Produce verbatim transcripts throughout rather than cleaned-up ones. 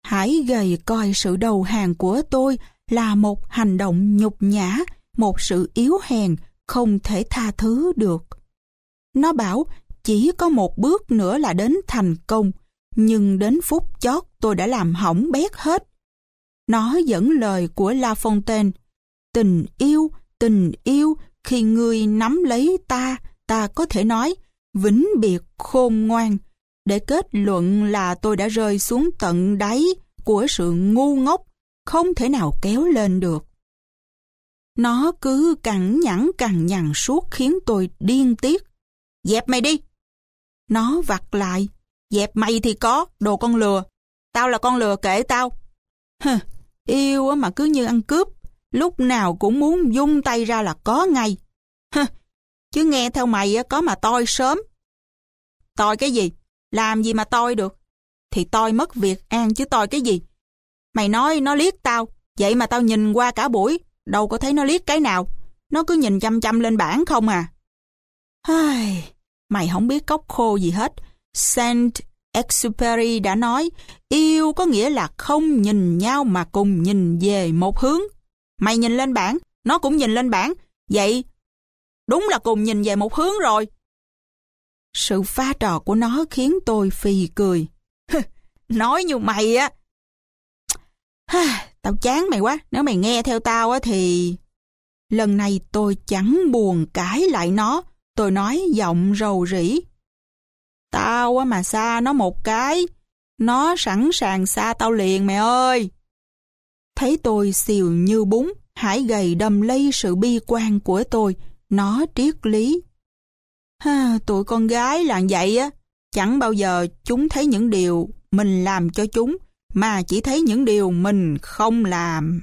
Hải gầy coi sự đầu hàng của tôi là một hành động nhục nhã, một sự yếu hèn không thể tha thứ được. Nó bảo chỉ có một bước nữa là đến thành công, nhưng đến phút chót tôi đã làm hỏng bét hết. Nó dẫn lời của La Fontaine: tình yêu, tình yêu, khi ngươi nắm lấy ta, ta có thể nói vĩnh biệt khôn ngoan, để kết luận là tôi đã rơi xuống tận đáy của sự ngu ngốc, không thể nào kéo lên được. Nó cứ cằn nhằn cằn nhằn suốt khiến tôi điên tiết. Dẹp mày đi! Nó vặt lại. Dẹp mày thì có, đồ con lừa. Tao là con lừa kệ tao. Hừ, yêu mà cứ như ăn cướp, lúc nào cũng muốn vung tay ra là có ngay. Hừ, chứ nghe theo mày có mà toi sớm. Toi cái gì? Làm gì mà toi được? Thì toi mất việc an chứ toi cái gì? Mày nói nó liếc tao, vậy mà tao nhìn qua cả buổi, đâu có thấy nó liếc cái nào. Nó cứ nhìn chăm chăm lên bảng không à. Ai, mày không biết cốc khô gì hết. Saint-Exupéry đã nói, yêu có nghĩa là không nhìn nhau mà cùng nhìn về một hướng. Mày nhìn lên bảng, nó cũng nhìn lên bảng, vậy đúng là cùng nhìn về một hướng rồi. Sự pha trò của nó khiến tôi phì cười. Nói như mày á. Tao chán mày quá, nếu mày nghe theo tao á thì... Lần này tôi chẳng buồn cãi lại nó, tôi nói giọng rầu rĩ. Tao á mà xa nó một cái, nó sẵn sàng xa tao liền mẹ ơi. Thấy tôi xìu như bún, Hải gầy đâm lấy sự bi quan của tôi, nó triết lý. Ha, tụi con gái là vậy á, chẳng bao giờ chúng thấy những điều mình làm cho chúng, mà chỉ thấy những điều mình không làm.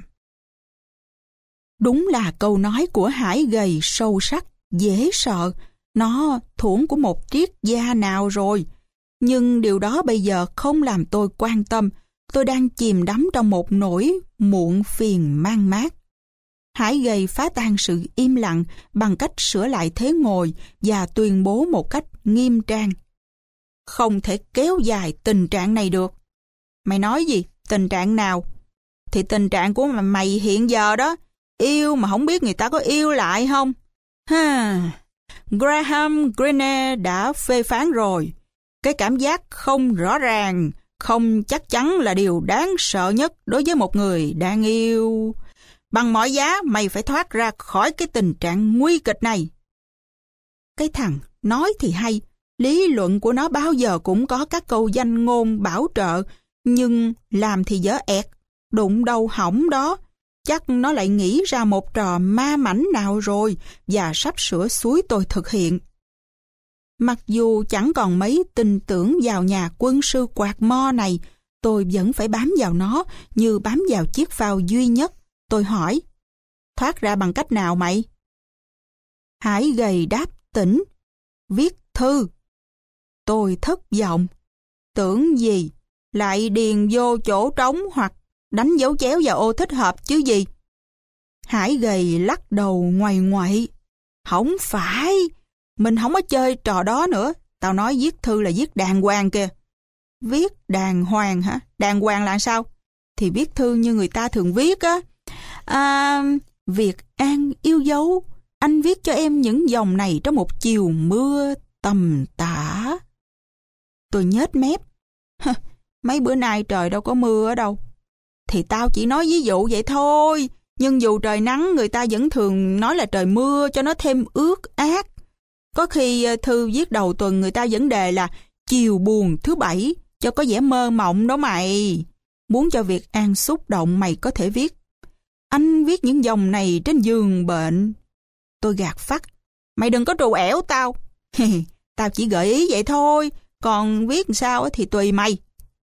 Đúng là câu nói của Hải gầy sâu sắc, dễ sợ, nó thuở của một triết gia nào rồi. Nhưng điều đó bây giờ không làm tôi quan tâm, tôi đang chìm đắm trong một nỗi muộn phiền mang mát. Hải gầy phá tan sự im lặng bằng cách sửa lại thế ngồi và tuyên bố một cách nghiêm trang. Không thể kéo dài tình trạng này được. Mày nói gì? Tình trạng nào? Thì tình trạng của mày hiện giờ đó. Yêu mà không biết người ta có yêu lại không? Ha, Graham Greene đã phê phán rồi. Cái cảm giác không rõ ràng, không chắc chắn là điều đáng sợ nhất đối với một người đang yêu. Bằng mọi giá mày phải thoát ra khỏi cái tình trạng nguy kịch này. Cái thằng nói thì hay, lý luận của nó bao giờ cũng có các câu danh ngôn bảo trợ, nhưng làm thì dở ẹt, đụng đâu hỏng đó. Chắc nó lại nghĩ ra một trò ma mãnh nào rồi và sắp sửa xúi tôi thực hiện. Mặc dù chẳng còn mấy tin tưởng vào nhà quân sư quạt mo này, tôi vẫn phải bám vào nó như bám vào chiếc phao duy nhất. Tôi hỏi, thoát ra bằng cách nào mày? Hải gầy đáp tỉnh, viết thư. Tôi thất vọng. Tưởng gì? Lại điền vô chỗ trống hoặc đánh dấu chéo vào ô thích hợp chứ gì? Hải gầy lắc đầu ngoằy ngoậy. Không phải, mình không có chơi trò đó nữa. Tao nói viết thư là viết đàng hoàng kìa. Viết đàng hoàng hả? Đàng hoàng là sao? Thì viết thư như người ta thường viết á. À, Việt An yêu dấu, anh viết cho em những dòng này trong một chiều mưa tầm tã. Tôi nhếch mép. Mấy bữa nay trời đâu có mưa ở đâu. Thì tao chỉ nói ví dụ vậy thôi. Nhưng dù trời nắng, người ta vẫn thường nói là trời mưa cho nó thêm ướt át. Có khi thư viết đầu tuần người ta vẫn đề là chiều buồn thứ bảy, cho có vẻ mơ mộng đó mày. Muốn cho Việt An xúc động mày có thể viết. Anh viết những dòng này trên giường bệnh. Tôi gạt phắt. Mày đừng có trù ẻo tao. Tao chỉ gợi ý vậy thôi. Còn viết sao thì tùy mày.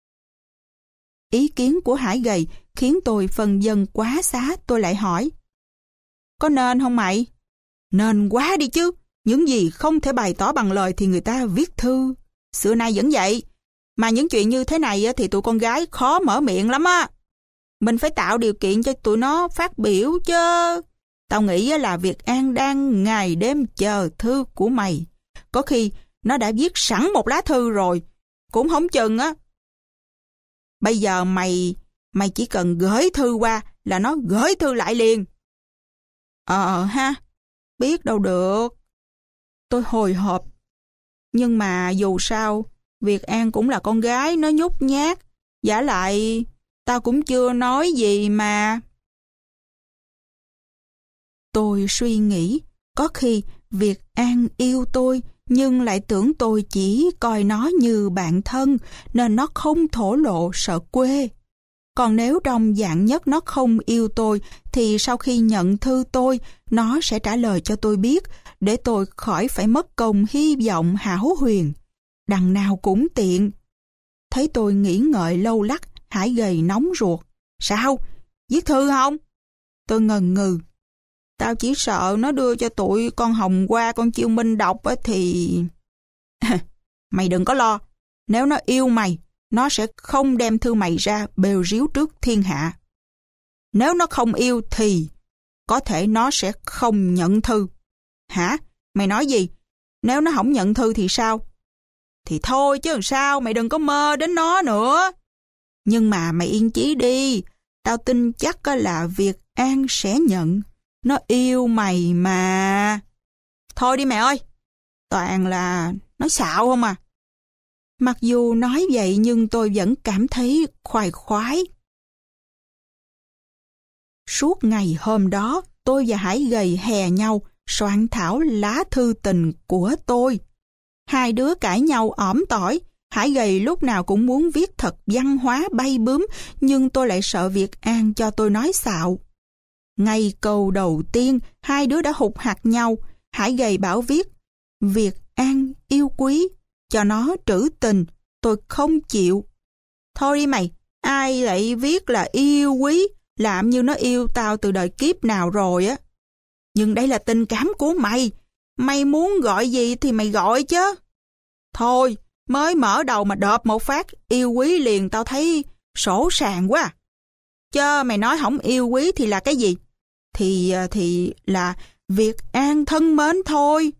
Ý kiến của Hải gầy khiến tôi phần dần quá xá. Tôi lại hỏi, có nên không mày? Nên quá đi chứ. Những gì không thể bày tỏ bằng lời thì người ta viết thư. Xưa nay vẫn vậy. Mà những chuyện như thế này thì tụi con gái khó mở miệng lắm á. Mình phải tạo điều kiện cho tụi nó phát biểu chứ. Tao nghĩ là Việt An đang ngày đêm chờ thư của mày. Có khi nó đã viết sẵn một lá thư rồi. Cũng không chừng á. Bây giờ mày, mày chỉ cần gửi thư qua là nó gửi thư lại liền. Ờ ha, biết đâu được. Tôi hồi hộp. Nhưng mà dù sao, Việt An cũng là con gái, nó nhút nhát. Vả lại, tao cũng chưa nói gì mà. Tôi suy nghĩ, có khi Việt An yêu tôi, nhưng lại tưởng tôi chỉ coi nó như bạn thân, nên nó không thổ lộ sợ quê. Còn nếu trong dạng nhất nó không yêu tôi, thì sau khi nhận thư tôi, nó sẽ trả lời cho tôi biết, để tôi khỏi phải mất công hy vọng hão huyền. Đằng nào cũng tiện. Thấy tôi nghĩ ngợi lâu lắc, Hải gầy nóng ruột. Sao? Viết thư không? Tôi ngần ngừ. Tao chỉ sợ nó đưa cho tụi con Hồng Hoa, con Chiêu Minh đọc á thì... Mày đừng có lo. Nếu nó yêu mày, nó sẽ không đem thư mày ra bêu ríu trước thiên hạ. Nếu nó không yêu thì có thể nó sẽ không nhận thư. Hả? Mày nói gì? Nếu nó không nhận thư thì sao? Thì thôi chứ làm sao, mày đừng có mơ đến nó nữa. Nhưng mà mày yên chí đi, tao tin chắc là Việt An sẽ nhận. Nó yêu mày mà. Thôi đi mẹ ơi, toàn là nói xạo không à. Mặc dù nói vậy nhưng tôi vẫn cảm thấy khoái khoái. Suốt ngày hôm đó, tôi và Hải gầy hè nhau, soạn thảo lá thư tình của tôi. Hai đứa cãi nhau ỏm tỏi. Hải gầy lúc nào cũng muốn viết thật văn hóa bay bướm, nhưng tôi lại sợ Việt An cho tôi nói xạo. Ngay câu đầu tiên, hai đứa đã hụt hặc nhau. Hải gầy bảo viết Việt An yêu quý, cho nó trữ tình. Tôi không chịu. Thôi đi mày, ai lại viết là yêu quý, làm như nó yêu tao từ đời kiếp nào rồi á. Nhưng đây là tình cảm của mày. Mày muốn gọi gì thì mày gọi chứ. Thôi, mới mở đầu mà đợp một phát yêu quý liền, tao thấy sổ sàng quá. Chớ mày nói không yêu quý thì là cái gì? Thì thì là Việt An thân mến thôi.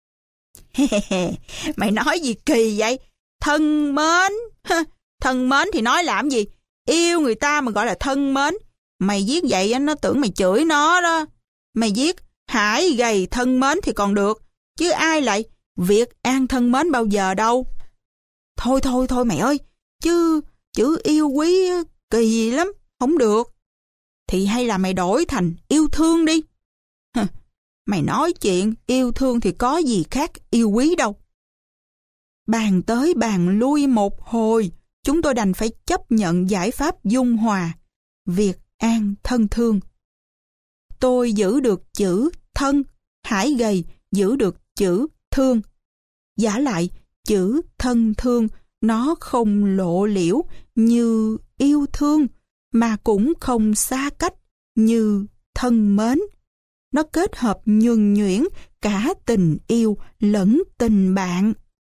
Mày nói gì kỳ vậy? Thân mến? Thân mến thì nói làm gì? Yêu người ta mà gọi là thân mến. Mày viết vậy nó tưởng mày chửi nó đó. Mày viết Hải gầy thân mến thì còn được, chứ ai lại Việt An thân mến bao giờ đâu. Thôi thôi thôi mày ơi, chứ chữ yêu quý kỳ lắm, không được. Thì hay là mày đổi thành yêu thương đi. Mày nói chuyện yêu thương thì có gì khác yêu quý đâu. Bàn tới bàn lui một hồi, chúng tôi đành phải chấp nhận giải pháp dung hòa. Việt An thân thương. Tôi giữ được chữ thân, Hải gầy giữ được chữ thương. Vả lại, chữ thân thương nó không lộ liễu như yêu thương, mà cũng không xa cách như thân mến. Nó kết hợp nhuần nhuyễn cả tình yêu lẫn tình bạn.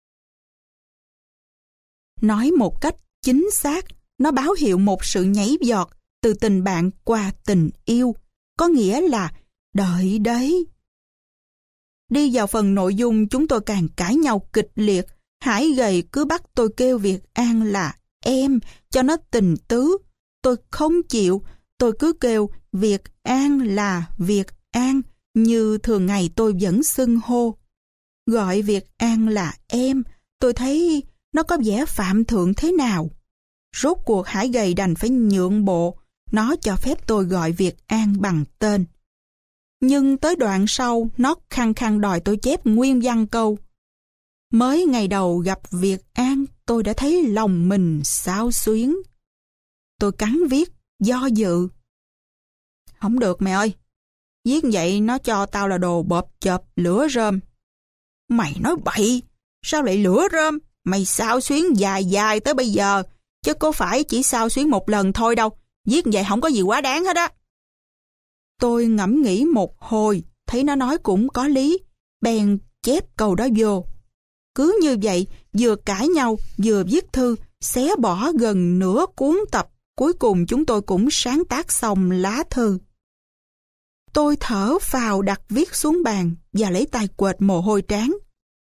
Nói một cách chính xác, nó báo hiệu một sự nhảy vọt từ tình bạn qua tình yêu, có nghĩa là đợi đấy. Đi vào phần nội dung, chúng tôi càng cãi nhau kịch liệt. Hải gầy cứ bắt tôi kêu Việt An là em, cho nó tình tứ. Tôi không chịu, tôi cứ kêu Việt An là Việt An, như thường ngày tôi vẫn xưng hô. Gọi Việt An là em, tôi thấy nó có vẻ phạm thượng thế nào. Rốt cuộc Hải gầy đành phải nhượng bộ, nó cho phép tôi gọi Việt An bằng tên. Nhưng tới đoạn sau, nó khăng khăng đòi tôi chép nguyên văn câu. Mới ngày đầu gặp Việt An, tôi đã thấy lòng mình xao xuyến. Tôi cắn viết, do dự. Không được mẹ ơi, viết vậy nó cho tao là đồ bợp chợp lửa rơm. Mày nói bậy, sao lại lửa rơm? Mày xao xuyến dài dài tới bây giờ, chứ có phải chỉ xao xuyến một lần thôi đâu. Viết vậy không có gì quá đáng hết á. Tôi ngẫm nghĩ một hồi, thấy nó nói cũng có lý, bèn chép câu đó vô. Cứ như vậy, vừa cãi nhau, vừa viết thư, xé bỏ gần nửa cuốn tập. Cuối cùng chúng tôi cũng sáng tác xong lá thư. Tôi thở phào đặt viết xuống bàn và lấy tay quệt mồ hôi trán.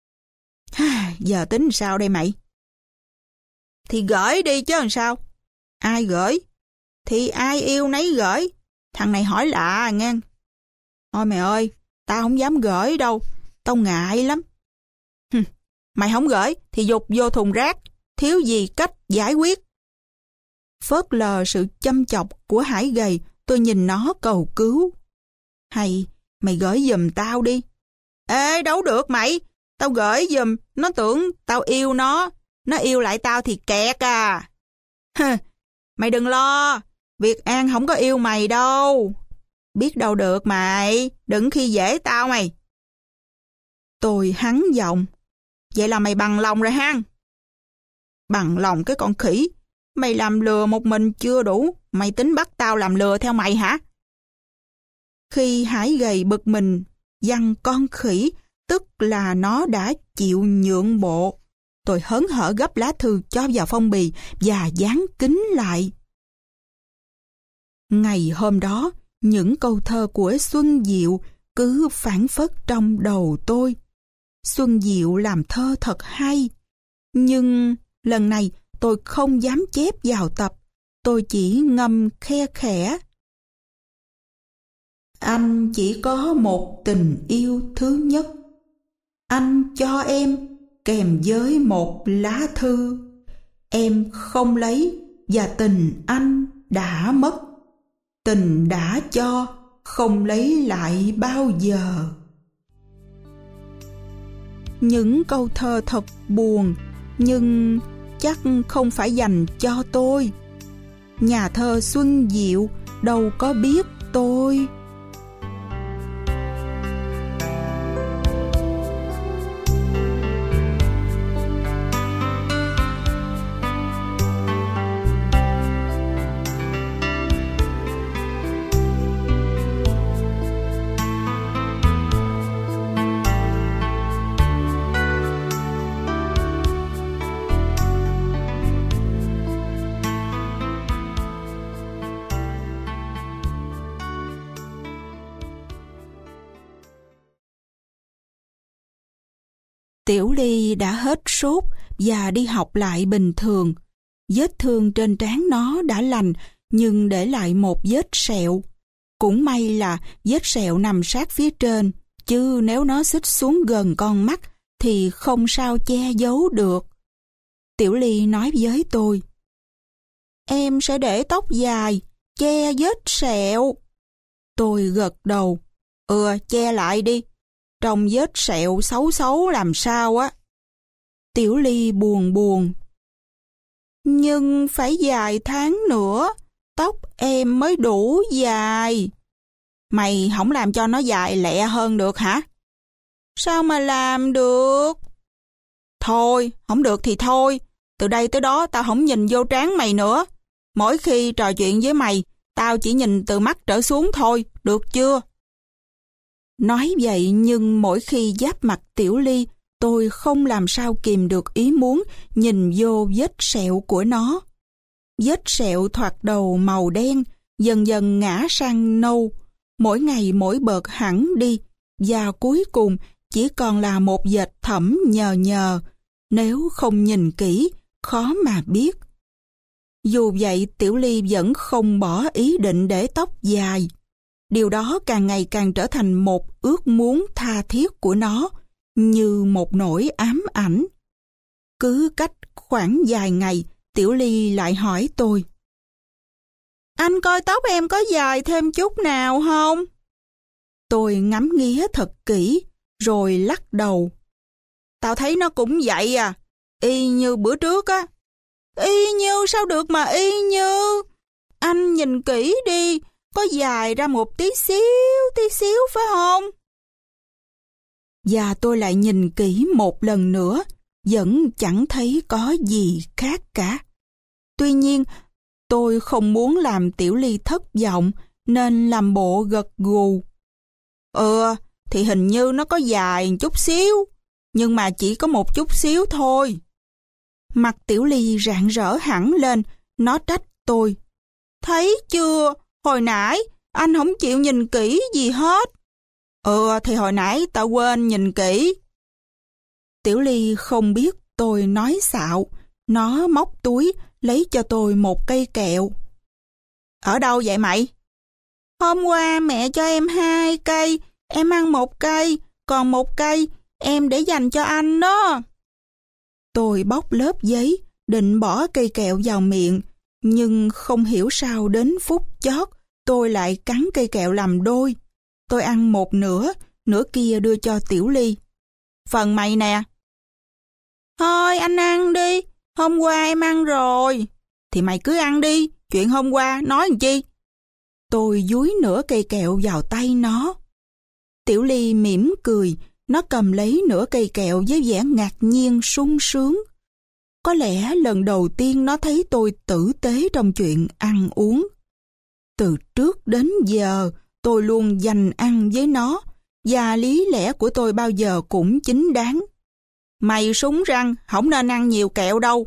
Giờ tính sao đây mày? Thì gửi đi chứ làm sao? Ai gửi? Thì ai yêu nấy gửi. Thằng này hỏi lạ nghe. Thôi mày ơi, tao không dám gửi đâu. Tao ngại lắm. Hừm, mày không gửi thì dục vô thùng rác. Thiếu gì cách giải quyết. Phớt lờ sự chăm chọc của Hải gầy, tôi nhìn nó cầu cứu. Hay mày gửi giùm tao đi. Ê, đâu được mày. Tao gửi giùm, nó tưởng tao yêu nó. Nó yêu lại tao thì kẹt à. Hừ, mày đừng lo. Việt An không có yêu mày đâu. Biết đâu được mày. Đừng khi dễ tao mày. Tôi hắng giọng. Vậy là mày bằng lòng rồi ha? Bằng lòng cái con khỉ. Mày làm lừa một mình chưa đủ. Mày tính bắt tao làm lừa theo mày hả? Khi Hải gầy bực mình giăng con khỉ, tức là nó đã chịu nhượng bộ. Tôi hớn hở gấp lá thư cho vào phong bì và dán kín lại. Ngày hôm đó, những câu thơ của Xuân Diệu cứ phảng phất trong đầu tôi. Xuân Diệu làm thơ thật hay, nhưng lần này tôi không dám chép vào tập, tôi chỉ ngâm khe khẽ. Anh chỉ có một tình yêu thứ nhất, anh cho em kèm với một lá thư. Em không lấy và tình anh đã mất. Tình đã cho, không lấy lại bao giờ. Những câu thơ thật buồn, nhưng chắc không phải dành cho tôi. Nhà thơ Xuân Diệu đâu có biết tôi. Tiểu Ly đã hết sốt và đi học lại bình thường. Vết thương trên trán nó đã lành nhưng để lại một vết sẹo. Cũng may là vết sẹo nằm sát phía trên, chứ nếu nó xích xuống gần con mắt thì không sao che giấu được. Tiểu Ly nói với tôi: Em sẽ để tóc dài, che vết sẹo. Tôi gật đầu. Ừ, che lại đi. Trông vết sẹo xấu xấu làm sao á. Tiểu Ly buồn buồn. Nhưng phải vài tháng nữa, tóc em mới đủ dài. Mày không làm cho nó dài lẹ hơn được hả? Sao mà làm được? Thôi, không được thì thôi. Từ đây tới đó tao không nhìn vô trán mày nữa. Mỗi khi trò chuyện với mày, tao chỉ nhìn từ mắt trở xuống thôi, được chưa? Nói vậy nhưng mỗi khi giáp mặt Tiểu Ly, tôi không làm sao kìm được ý muốn nhìn vô vết sẹo của nó. Vết sẹo thoạt đầu màu đen, dần dần ngã sang nâu, mỗi ngày mỗi bợt hẳn đi, và cuối cùng chỉ còn là một vệt thẫm nhờ nhờ, nếu không nhìn kỹ, khó mà biết. Dù vậy, Tiểu Ly vẫn không bỏ ý định để tóc dài. Điều đó càng ngày càng trở thành một ước muốn tha thiết của nó, như một nỗi ám ảnh. Cứ cách khoảng vài ngày, Tiểu Ly lại hỏi tôi: Anh coi tóc em có dài thêm chút nào không? Tôi ngắm nghía thật kỹ, rồi lắc đầu. Tao thấy nó cũng vậy à, y như bữa trước á. Y như sao được mà y như? Anh nhìn kỹ đi, có dài ra một tí xíu, tí xíu phải không? Và tôi lại nhìn kỹ một lần nữa, vẫn chẳng thấy có gì khác cả. Tuy nhiên, tôi không muốn làm Tiểu Ly thất vọng, nên làm bộ gật gù. Ừ, thì hình như nó có dài chút xíu, nhưng mà chỉ có một chút xíu thôi. Mặt Tiểu Ly rạng rỡ hẳn lên, nó trách tôi. Thấy chưa, hồi nãy anh không chịu nhìn kỹ gì hết. Ừ, thì hồi nãy tao quên nhìn kỹ. Tiểu Ly không biết tôi nói xạo, nó móc túi lấy cho tôi một cây kẹo. Ở đâu vậy mày? Hôm qua mẹ cho em hai cây, em ăn một cây, còn một cây em để dành cho anh đó. Tôi bóc lớp giấy, định bỏ cây kẹo vào miệng, nhưng không hiểu sao đến phút chót, tôi lại cắn cây kẹo làm đôi. Tôi ăn một nửa, nửa kia đưa cho Tiểu Ly. Phần mày nè. Thôi anh ăn đi, hôm qua em ăn rồi. Thì mày cứ ăn đi, chuyện hôm qua nói làm chi. Tôi dúi nửa cây kẹo vào tay nó. Tiểu Ly mỉm cười, nó cầm lấy nửa cây kẹo với vẻ ngạc nhiên sung sướng. Có lẽ lần đầu tiên nó thấy tôi tử tế trong chuyện ăn uống. Từ trước đến giờ, tôi luôn dành ăn với nó, và lý lẽ của tôi bao giờ cũng chính đáng. Mày súng răng, không nên ăn nhiều kẹo đâu.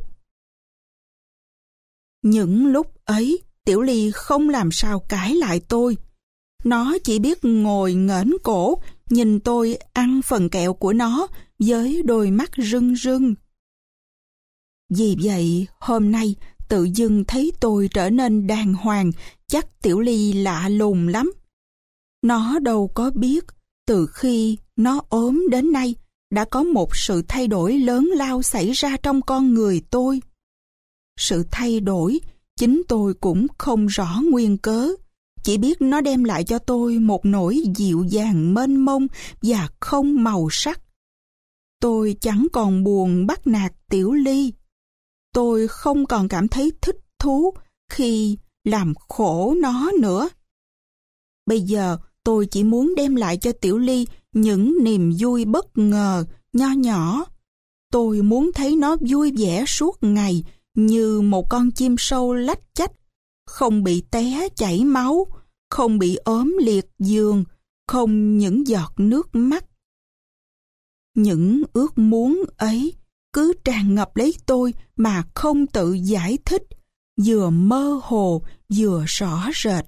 Những lúc ấy, Tiểu Ly không làm sao cãi lại tôi. Nó chỉ biết ngồi nghển cổ, nhìn tôi ăn phần kẹo của nó với đôi mắt rưng rưng. Vì vậy, hôm nay tự dưng thấy tôi trở nên đàng hoàng, chắc Tiểu Ly lạ lùng lắm. Nó đâu có biết, từ khi nó ốm đến nay, đã có một sự thay đổi lớn lao xảy ra trong con người tôi. Sự thay đổi, chính tôi cũng không rõ nguyên cớ, chỉ biết nó đem lại cho tôi một nỗi dịu dàng mênh mông và không màu sắc. Tôi chẳng còn buồn bắt nạt Tiểu Ly. Tôi không còn cảm thấy thích thú khi làm khổ nó nữa. Bây giờ tôi chỉ muốn đem lại cho Tiểu Ly những niềm vui bất ngờ, nho nhỏ. Tôi muốn thấy nó vui vẻ suốt ngày như một con chim sâu lách chách, không bị té chảy máu, không bị ốm liệt giường, không những giọt nước mắt. Những ước muốn ấy cứ tràn ngập lấy tôi mà không tự giải thích, vừa mơ hồ vừa rõ rệt.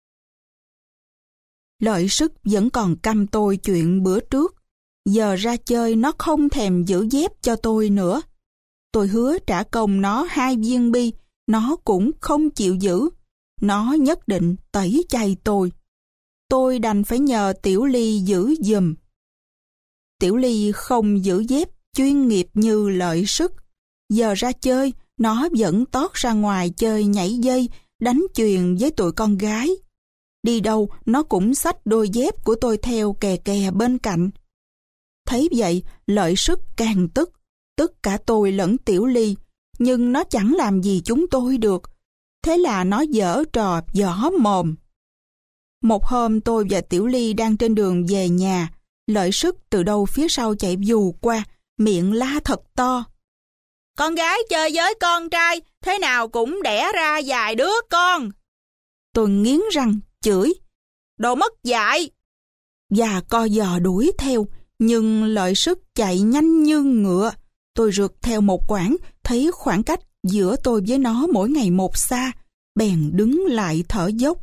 Lợi Sức vẫn còn căm tôi chuyện bữa trước. Giờ ra chơi nó không thèm giữ dép cho tôi nữa. Tôi hứa trả công nó hai viên bi, nó cũng không chịu giữ. Nó nhất định tẩy chay tôi. Tôi đành phải nhờ Tiểu Ly giữ giùm. Tiểu Ly không giữ dép chuyên nghiệp như Lợi Sức. Giờ ra chơi, nó vẫn tót ra ngoài chơi nhảy dây, đánh chuyền với tụi con gái. Đi đâu, nó cũng xách đôi dép của tôi theo kè kè bên cạnh. Thấy vậy, Lợi Sức càng tức, tức cả tôi lẫn Tiểu Ly, nhưng nó chẳng làm gì chúng tôi được. Thế là nó giở trò giỏ mồm. Một hôm tôi và Tiểu Ly đang trên đường về nhà, Lợi Sức từ đâu phía sau chạy vù qua, miệng la thật to. Con gái chơi với con trai, thế nào cũng đẻ ra vài đứa con. Tôi nghiến răng, chửi, đồ mất dạy. Và co giò đuổi theo, nhưng Lợi Sức chạy nhanh như ngựa. Tôi rượt theo một quãng, thấy khoảng cách giữa tôi với nó mỗi ngày một xa, bèn đứng lại thở dốc.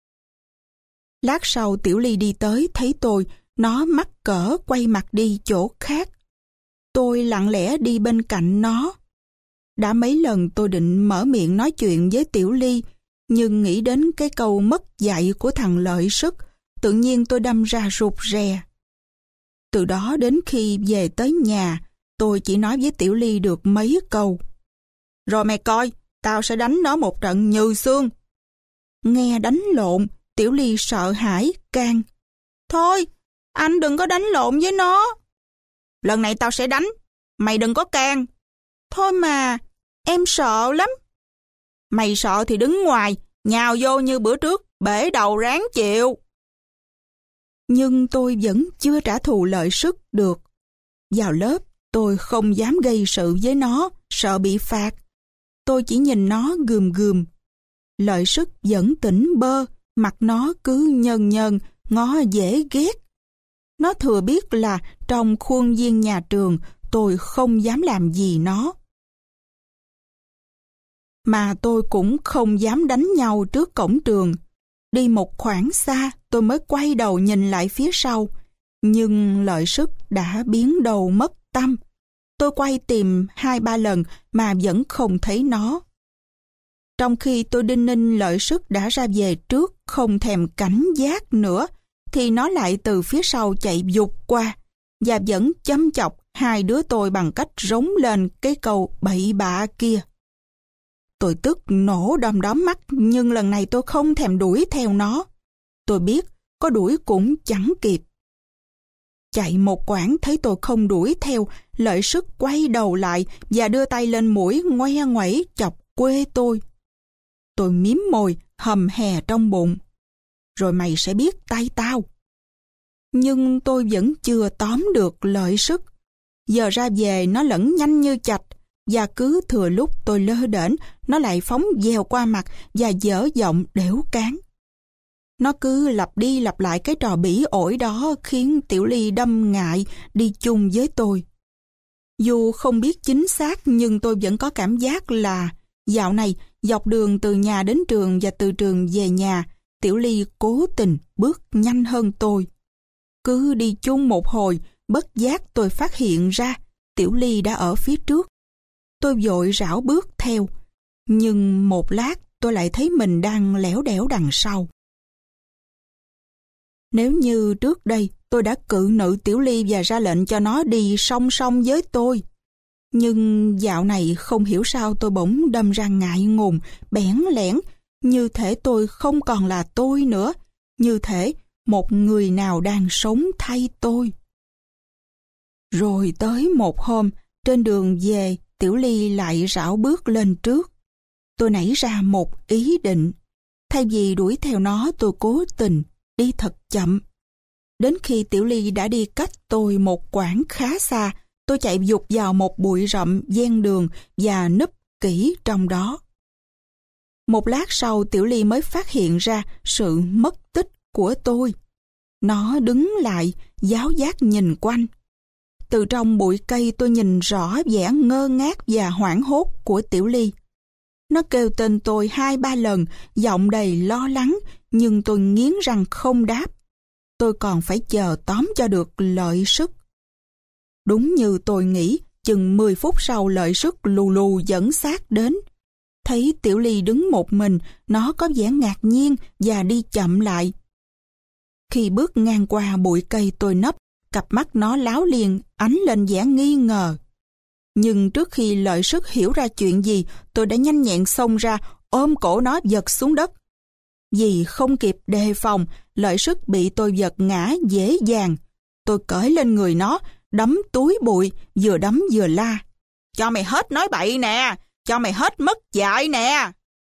Lát sau Tiểu Ly đi tới thấy tôi, nó mắc cỡ quay mặt đi chỗ khác. Tôi lặng lẽ đi bên cạnh nó. Đã mấy lần tôi định mở miệng nói chuyện với Tiểu Ly, nhưng nghĩ đến cái câu mất dạy của thằng Lợi Sức, tự nhiên tôi đâm ra rụt rè. Từ đó đến khi về tới nhà, tôi chỉ nói với Tiểu Ly được mấy câu. Rồi mày coi, tao sẽ đánh nó một trận như xương. Nghe đánh lộn, Tiểu Ly sợ hãi can. Thôi, anh đừng có đánh lộn với nó. Lần này tao sẽ đánh, mày đừng có can. Thôi mà, em sợ lắm. Mày sợ thì đứng ngoài, nhào vô như bữa trước, bể đầu ráng chịu. Nhưng tôi vẫn chưa trả thù Lợi Sức được. Vào lớp, tôi không dám gây sự với nó, sợ bị phạt. Tôi chỉ nhìn nó gườm gườm. Lợi Sức vẫn tỉnh bơ, mặt nó cứ nhơn nhơn, ngó dễ ghét. Nó thừa biết là trong khuôn viên nhà trường, tôi không dám làm gì nó. Mà tôi cũng không dám đánh nhau trước cổng trường. Đi một khoảng xa, tôi mới quay đầu nhìn lại phía sau. Nhưng Lợi Sức đã biến đầu mất tăm. Tôi quay tìm hai ba lần mà vẫn không thấy nó. Trong khi tôi đinh ninh Lợi Sức đã ra về trước, không thèm cảnh giác nữa, thì nó lại từ phía sau chạy vụt qua, và vẫn châm chọc hai đứa tôi bằng cách rống lên cái câu bậy bạ kia. Tôi tức nổ đom đóm mắt, nhưng lần này tôi không thèm đuổi theo nó. Tôi biết, có đuổi cũng chẳng kịp. Chạy một quãng thấy tôi không đuổi theo, Lợi Sức quay đầu lại và đưa tay lên mũi ngoe ngoẩy chọc quê tôi. Tôi miếm môi, hầm hè trong bụng. Rồi mày sẽ biết tay tao. Nhưng tôi vẫn chưa tóm được Lợi Sức. Giờ ra về nó lẫn nhanh như chạch, và cứ thừa lúc tôi lơ đễnh, nó lại phóng dèo qua mặt và dở giọng đểu cáng. Nó cứ lặp đi lặp lại cái trò bỉ ổi đó, khiến Tiểu Ly đâm ngại đi chung với tôi. Dù không biết chính xác, nhưng tôi vẫn có cảm giác là dạo này, dọc đường từ nhà đến trường và từ trường về nhà, Tiểu Ly cố tình bước nhanh hơn tôi. Cứ đi chung một hồi, bất giác tôi phát hiện ra Tiểu Ly đã ở phía trước. Tôi vội rảo bước theo, nhưng một lát tôi lại thấy mình đang lẻo đẻo đằng sau. Nếu như trước đây tôi đã cự nữ Tiểu Ly và ra lệnh cho nó đi song song với tôi, nhưng dạo này không hiểu sao tôi bỗng đâm ra ngại ngùng, bẽn lẽn, như thể tôi không còn là tôi nữa, như thể một người nào đang sống thay tôi. Rồi tới một hôm, trên đường về, Tiểu Ly lại rảo bước lên trước. Tôi nảy ra một ý định. Thay vì đuổi theo nó, tôi cố tình đi thật chậm. Đến khi Tiểu Ly đã đi cách tôi một quãng khá xa, tôi chạy vụt vào một bụi rậm ven đường và núp kỹ trong đó. Một lát sau, Tiểu Ly mới phát hiện ra sự mất tích của tôi. Nó đứng lại, giáo giác nhìn quanh. Từ trong bụi cây tôi nhìn rõ vẻ ngơ ngác và hoảng hốt của Tiểu Ly. Nó kêu tên tôi hai ba lần, giọng đầy lo lắng, nhưng tôi nghiến răng không đáp. Tôi còn phải chờ tóm cho được Lợi Sức. Đúng như tôi nghĩ, chừng mười phút sau Lợi Sức lù lù dẫn xác đến. Thấy Tiểu Ly đứng một mình, nó có vẻ ngạc nhiên và đi chậm lại. Khi bước ngang qua bụi cây tôi nấp, cặp mắt nó láo liền, ánh lên vẻ nghi ngờ. Nhưng trước khi Lợi Sức hiểu ra chuyện gì, tôi đã nhanh nhẹn xông ra, ôm cổ nó giật xuống đất. Vì không kịp đề phòng, Lợi Sức bị tôi giật ngã dễ dàng. Tôi cởi lên người nó, đấm túi bụi, vừa đấm vừa la. Cho mày hết nói bậy nè, cho mày hết mất dạy nè.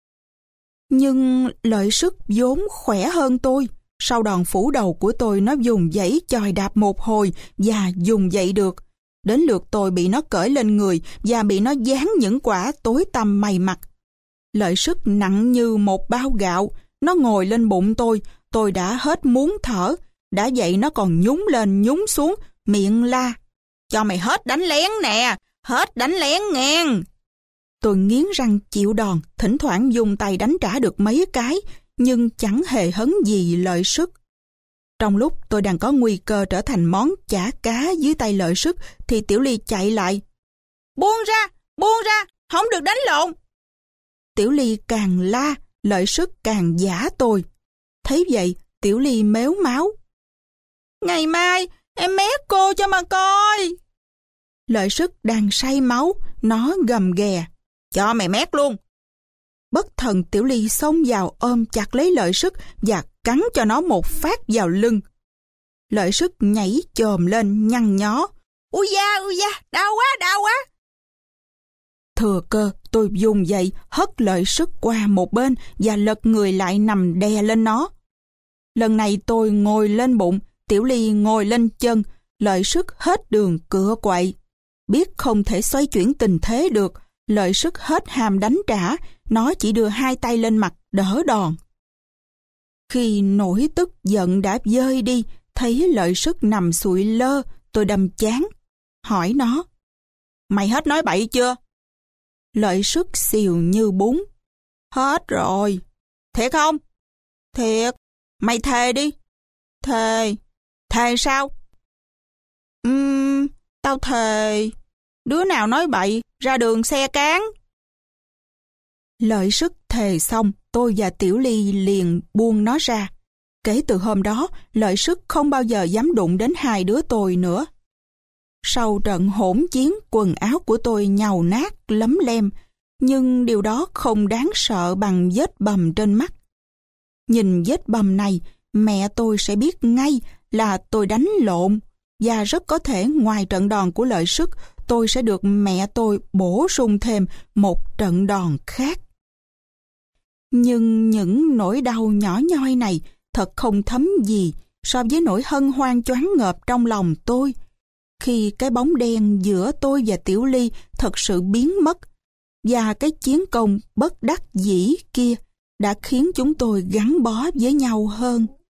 Nhưng Lợi Sức vốn khỏe hơn tôi. Sau đòn phủ đầu của tôi, nó dùng dãy chòi đạp một hồi và dùng dậy được. Đến lượt tôi bị nó cởi lên người và bị nó giáng những quả tối tăm mày mặt. Lợi Sức nặng như một bao gạo, nó ngồi lên bụng tôi, tôi đã hết muốn thở. Đã vậy nó còn nhún lên nhún xuống, miệng la. Cho mày hết đánh lén nè, hết đánh lén ngang. Tôi nghiến răng chịu đòn, thỉnh thoảng dùng tay đánh trả được mấy cái, nhưng chẳng hề hấn gì Lợi Sức. Trong lúc tôi đang có nguy cơ trở thành món chả cá dưới tay Lợi Sức, thì Tiểu Ly chạy lại. Buông ra, buông ra, không được đánh lộn. Tiểu Ly càng la, Lợi Sức càng giã tôi. Thấy vậy, Tiểu Ly mếu máo. Ngày mai, em mét cô cho mà coi. Lợi Sức đang say máu, nó gầm ghè. Cho mày mét luôn. Bất thần Tiểu Ly xông vào ôm chặt lấy Lợi Sức và cắn cho nó một phát vào lưng. Lợi Sức nhảy chồm lên nhăn nhó. Ui da, ui da, đau quá, đau quá. Thừa cơ, tôi dùng dậy hất Lợi Sức qua một bên và lật người lại nằm đè lên nó. Lần này tôi ngồi lên bụng, Tiểu Ly ngồi lên chân, Lợi Sức hết đường cựa quậy. Biết không thể xoay chuyển tình thế được, Lợi Sức hết hàm đánh trả, nó chỉ đưa hai tay lên mặt đỡ đòn. Khi nỗi tức giận đã vơi đi, thấy Lợi Sức nằm sụi lơ, tôi đâm chán, hỏi nó. Mày hết nói bậy chưa? Lợi Sức xìu như bún. Hết rồi. Thiệt không? Thiệt. Mày thề đi. Thề. Thề sao? Ừm, tao thề. Đứa nào nói bậy, ra đường xe cán. Lợi Sức thề thề xong, tôi và Tiểu Ly liền buông nó ra. Kể từ hôm đó, Lợi Sức không bao giờ dám đụng đến hai đứa tôi nữa. Sau trận hỗn chiến, quần áo của tôi nhàu nát, lấm lem, nhưng điều đó không đáng sợ bằng vết bầm trên mắt. Nhìn vết bầm này, mẹ tôi sẽ biết ngay là tôi đánh lộn, và rất có thể ngoài trận đòn của Lợi Sức, tôi sẽ được mẹ tôi bổ sung thêm một trận đòn khác. Nhưng những nỗi đau nhỏ nhoi này thật không thấm gì so với nỗi hân hoan choáng ngợp trong lòng tôi, khi cái bóng đen giữa tôi và Tiểu Ly thật sự biến mất, và cái chiến công bất đắc dĩ kia đã khiến chúng tôi gắn bó với nhau hơn.